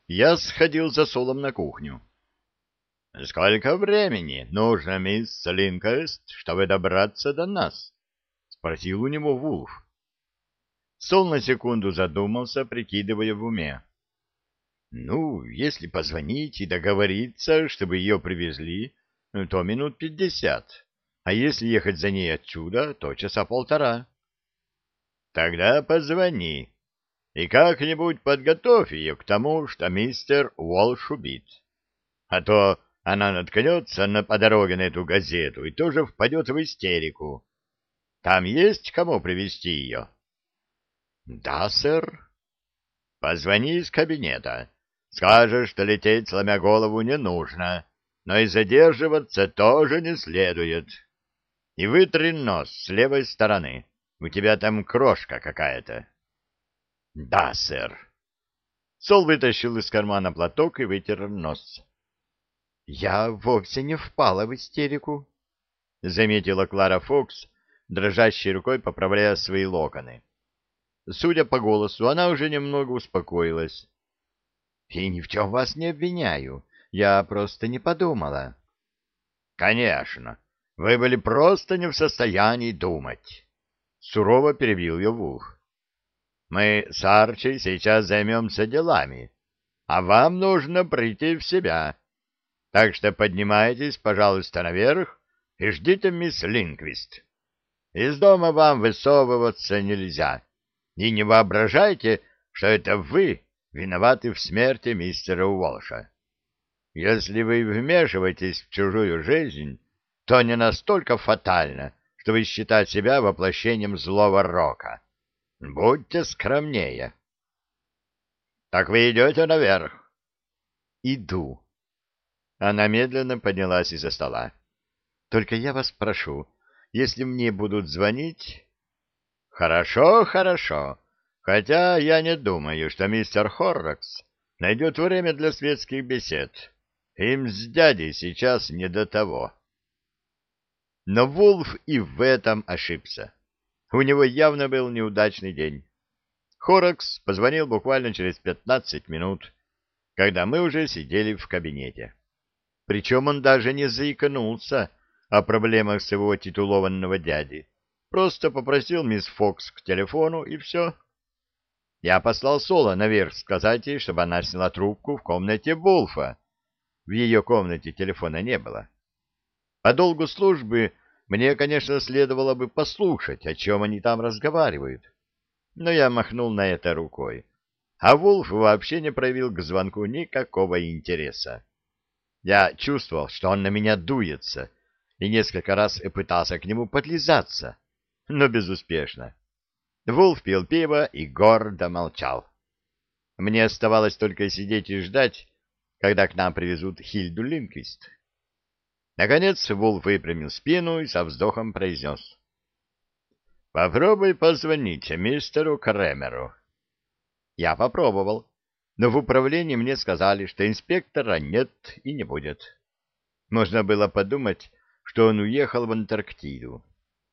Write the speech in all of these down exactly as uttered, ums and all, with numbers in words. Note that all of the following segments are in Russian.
Я сходил за Солом на кухню. — Сколько времени нужно, мисс Линкольст, чтобы добраться до нас? — спросил у него Вулф. Сол на секунду задумался, прикидывая в уме. — Ну, если позвонить и договориться, чтобы ее привезли, то минут пятьдесят. А если ехать за ней отсюда, то часа полтора. — Тогда позвони и как-нибудь подготовь ее к тому, что мистер Уолш убит. А то она наткнется на, по дороге на эту газету и тоже впадет в истерику. Там есть кому привезти ее? — Да, сэр. — Позвони из кабинета. Скажешь, что лететь, сломя голову, не нужно, но и задерживаться тоже не следует. И вытри нос с левой стороны. У тебя там крошка какая-то. — Да, сэр. Сол вытащил из кармана платок и вытер нос. — Я вовсе не впала в истерику, — заметила Клара Фокс, дрожащей рукой поправляя свои локоны. Судя по голосу, она уже немного успокоилась. — И ни в чем вас не обвиняю. Я просто не подумала. — Конечно. Вы были просто не в состоянии думать. Сурово перебил ее Вулф. — Мы с Арчи сейчас займемся делами, а вам нужно прийти в себя. Так что поднимайтесь, пожалуйста, наверх и ждите мисс Линквист. Из дома вам высовываться нельзя. И не воображайте, что это вы виноваты в смерти мистера Уолша. Если вы вмешиваетесь в чужую жизнь, то не настолько фатально, что вы считаете себя воплощением злого рока. Будьте скромнее. Так вы идете наверх? Иду. Она медленно поднялась из-за стола. Только я вас прошу, если мне будут звонить... Хорошо, хорошо. Хотя я не думаю, что мистер Хоррокс найдет время для светских бесед. Им с дядей сейчас не до того. Но Вулф и в этом ошибся. У него явно был неудачный день. Хоррокс позвонил буквально через пятнадцать минут, когда мы уже сидели в кабинете. Причем он даже не заикнулся о проблемах своего титулованного дяди. Просто попросил мисс Фокс к телефону, и все. Я послал Соло наверх сказать ей, чтобы она сняла трубку в комнате Вулфа. В ее комнате телефона не было. По долгу службы мне, конечно, следовало бы послушать, о чем они там разговаривают. Но я махнул на это рукой. А Вулф вообще не проявил к звонку никакого интереса. Я чувствовал, что он на меня дуется, и несколько раз пытался к нему подлизаться, но безуспешно. Вулф пил пиво и гордо молчал. Мне оставалось только сидеть и ждать, когда к нам привезут Хильду Линквист. Наконец Вулф выпрямил спину и со вздохом произнес. — Попробуй позвонить мистеру Кремеру. Я попробовал, но в управлении мне сказали, что инспектора нет и не будет. Можно было подумать, что он уехал в Антарктиду.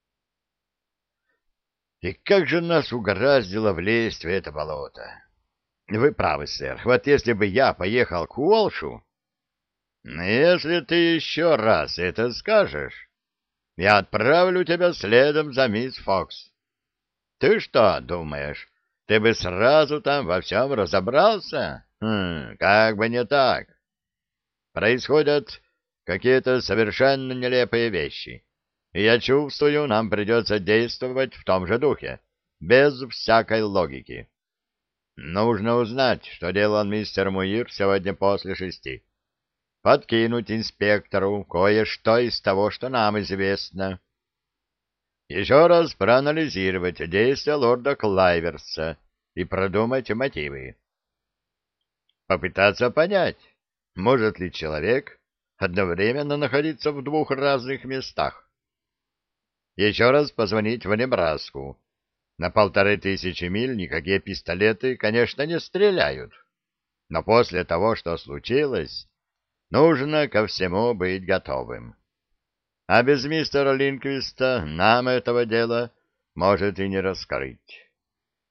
И как же нас угораздило влезть в это болото? Вы правы, сэр. Вот если бы я поехал к Уолшу... Если ты еще раз это скажешь, я отправлю тебя следом за мисс Фокс. Ты что думаешь, ты бы сразу там во всем разобрался? Хм, как бы не так. Происходят какие-то совершенно нелепые вещи. И я чувствую, нам придется действовать в том же духе, без всякой логики. Нужно узнать, что делал мистер Муир сегодня после шести. Подкинуть инспектору кое-что из того, что нам известно. Еще раз проанализировать действия лорда Клайверса и продумать мотивы. Попытаться понять, может ли человек одновременно находиться в двух разных местах. Еще раз позвонить в Небраску. На полторы тысячи миль никакие пистолеты, конечно, не стреляют. Но после того, что случилось, нужно ко всему быть готовым. А без мистера Линквиста нам этого дела может и не раскрыть.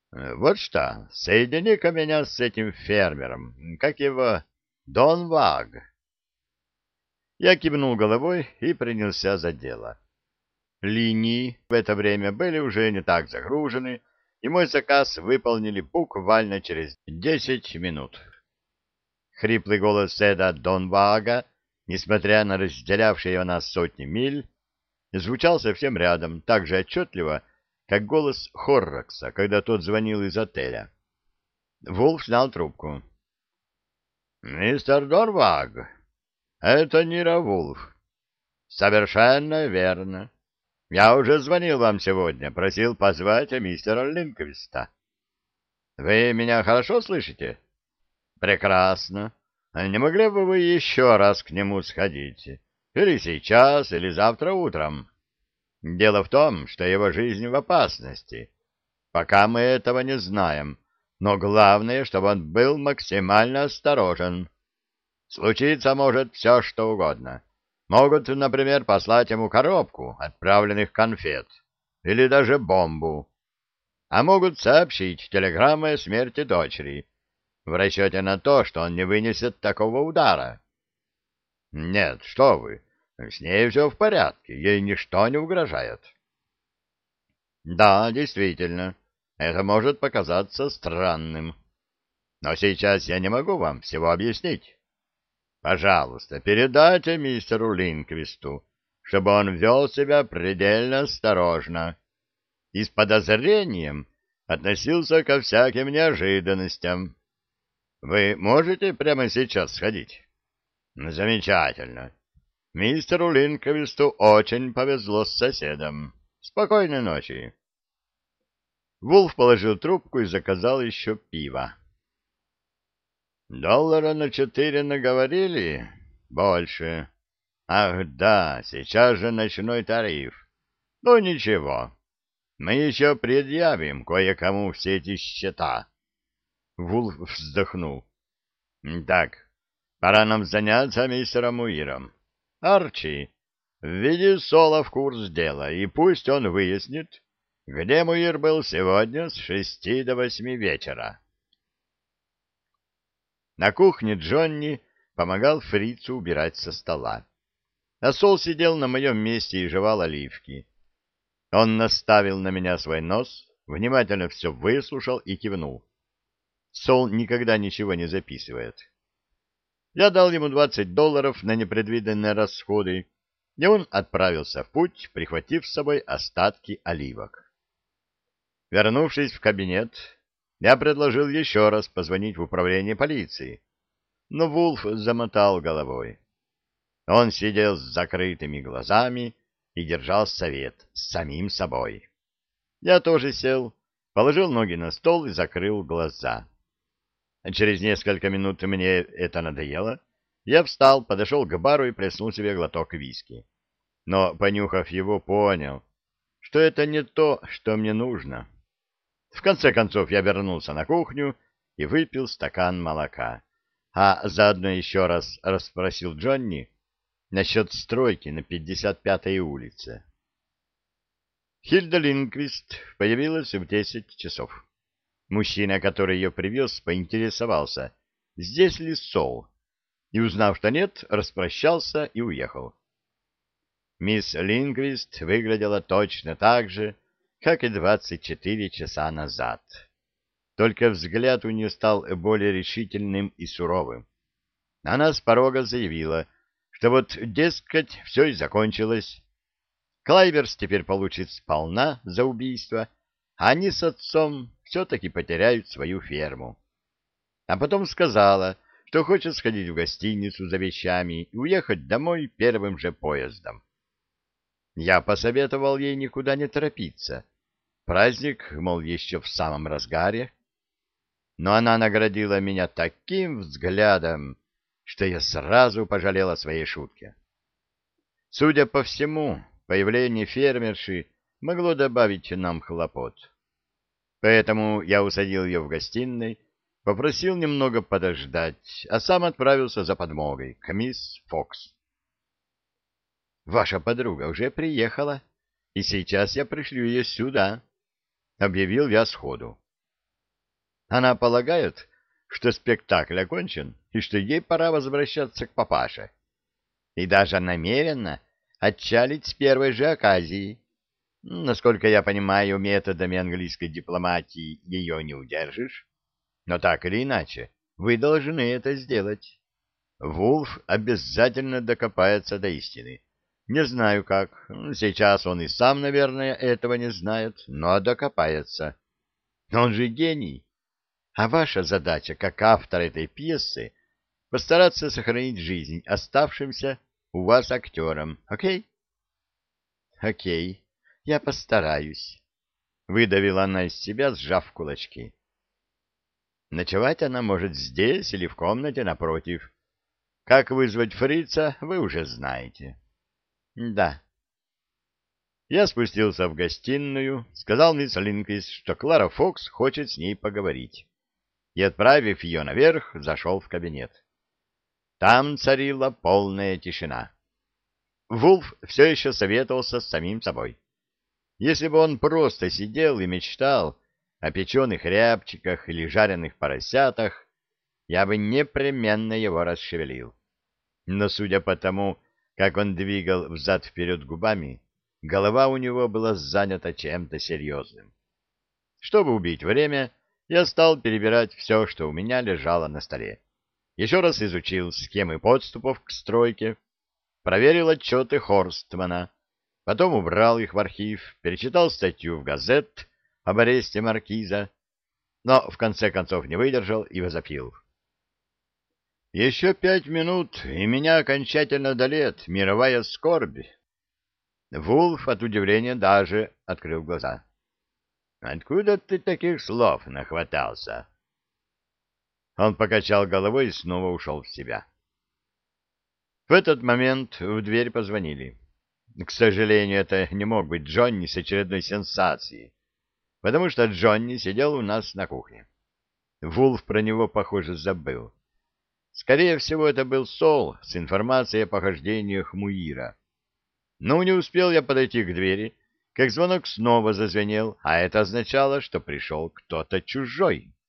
Э, Вот что, соедини-ка меня с этим фермером. Как его? Дон Ваг. Я кивнул головой и принялся за дело. Линии в это время были уже не так загружены, и мой заказ выполнили буквально через десять минут. Хриплый голос Эда Дон Вага, несмотря на разделявшие нас сотни миль, звучал совсем рядом, так же отчетливо, как голос Хоррокса, когда тот звонил из отеля. Вулф снял трубку. «Мистер Дорваг, это Нира Вулф. Совершенно верно. Я уже звонил вам сегодня, просил позвать мистера Линквиста. Вы меня хорошо слышите? Прекрасно. Не могли бы вы еще раз к нему сходить? Или сейчас, или завтра утром? Дело в том, что его жизнь в опасности. Пока мы этого не знаем, но главное, чтобы он был максимально осторожен. Случиться может все, что угодно. Могут, например, послать ему коробку отправленных конфет или даже бомбу. А могут сообщить телеграммой о смерти дочери в расчете на то, что он не вынесет такого удара. Нет, что вы, с ней все в порядке, ей ничто не угрожает. Да, действительно, это может показаться странным. Но сейчас я не могу вам всего объяснить. Пожалуйста, передайте мистеру Линквисту, чтобы он вел себя предельно осторожно и с подозрением относился ко всяким неожиданностям. Вы можете прямо сейчас сходить? Замечательно. Мистеру Линквисту очень повезло с соседом. Спокойной ночи. Вулф положил трубку и заказал еще пиво. Доллара на четыре наговорили? Больше. Ах, да, сейчас же ночной тариф. Ну, ничего. Мы еще предъявим кое-кому все эти счета. Вулф вздохнул. Так, пора нам заняться мистером Уиром. Арчи, введи Соло в курс дела, и пусть он выяснит, где Муир был сегодня с шести до восьми вечера. На кухне Джонни помогал фрицу убирать со стола. А Сол сидел на моем месте и жевал оливки. Он наставил на меня свой нос, внимательно все выслушал и кивнул. Сол никогда ничего не записывает. Я дал ему двадцать долларов на непредвиденные расходы, и он отправился в путь, прихватив с собой остатки оливок. Вернувшись в кабинет, я предложил еще раз позвонить в управление полиции, но Вулф замотал головой. Он сидел с закрытыми глазами и держал совет с самим собой. Я тоже сел, положил ноги на стол и закрыл глаза. Через несколько минут мне это надоело. Я встал, подошел к бару и плеснул себе глоток виски. Но, понюхав его, понял, что это не то, что мне нужно. В конце концов я вернулся на кухню и выпил стакан молока, а заодно еще раз расспросил Джонни насчет стройки на пятьдесят пятой улице. Хильда Линквист появилась в десять часов. Мужчина, который ее привез, поинтересовался, здесь ли Сол, и, узнав, что нет, распрощался и уехал. Мисс Линквист выглядела точно так же, как и двадцать четыре часа назад. Только взгляд у нее стал более решительным и суровым. Она с порога заявила, что вот, дескать, все и закончилось. Клайверс теперь получит сполна за убийство, а они с отцом все-таки потеряют свою ферму. А потом сказала, что хочет сходить в гостиницу за вещами и уехать домой первым же поездом. Я посоветовал ей никуда не торопиться. Праздник, мол, еще в самом разгаре. Но она наградила меня таким взглядом, что я сразу пожалел о своей шутке. Судя по всему, появление фермерши могло добавить нам хлопот. Поэтому я усадил ее в гостиной, попросил немного подождать, а сам отправился за подмогой к мисс Фокс. «Ваша подруга уже приехала, и сейчас я пришлю ее сюда», — объявил я сходу. Она полагает, что спектакль окончен и что ей пора возвращаться к папаше. И даже намеренно отчалить с первой же оказии. Насколько я понимаю, методами английской дипломатии ее не удержишь. Но так или иначе, вы должны это сделать. Вулф обязательно докопается до истины. Не знаю как. Сейчас он и сам, наверное, этого не знает, но докопается. Он же гений. А ваша задача, как автор этой пьесы, постараться сохранить жизнь оставшимся у вас актерам. Окей? Окей. Я постараюсь. Выдавила она из себя, сжав кулачки. Ночевать она может здесь или в комнате напротив. Как вызвать фрица, вы уже знаете. Да. Я спустился в гостиную, сказал мисс Линквист, что Клара Фокс хочет с ней поговорить. И, отправив ее наверх, зашел в кабинет. Там царила полная тишина. Вулф все еще советовался с самим собой. Если бы он просто сидел и мечтал о печеных рябчиках или жареных поросятах, я бы непременно его расшевелил. Но судя по тому, как он двигал взад-вперед губами, голова у него была занята чем-то серьезным. Чтобы убить время, я стал перебирать все, что у меня лежало на столе. Еще раз изучил схемы подступов к стройке, проверил отчеты Хорстмана, потом убрал их в архив, перечитал статью в газет об аресте маркиза, но в конце концов не выдержал и возопил. Еще пять минут, и меня окончательно одолеет мировая скорбь. Вулф от удивления даже открыл глаза. — Откуда ты таких слов нахватался? Он покачал головой и снова ушел в себя. В этот момент в дверь позвонили. К сожалению, это не мог быть Джонни с очередной сенсацией, потому что Джонни сидел у нас на кухне. Вулф про него, похоже, забыл. Скорее всего, это был Сол с информацией о похождениях Муира. Но не успел я подойти к двери, как звонок снова зазвенел, а это означало, что пришел кто-то чужой.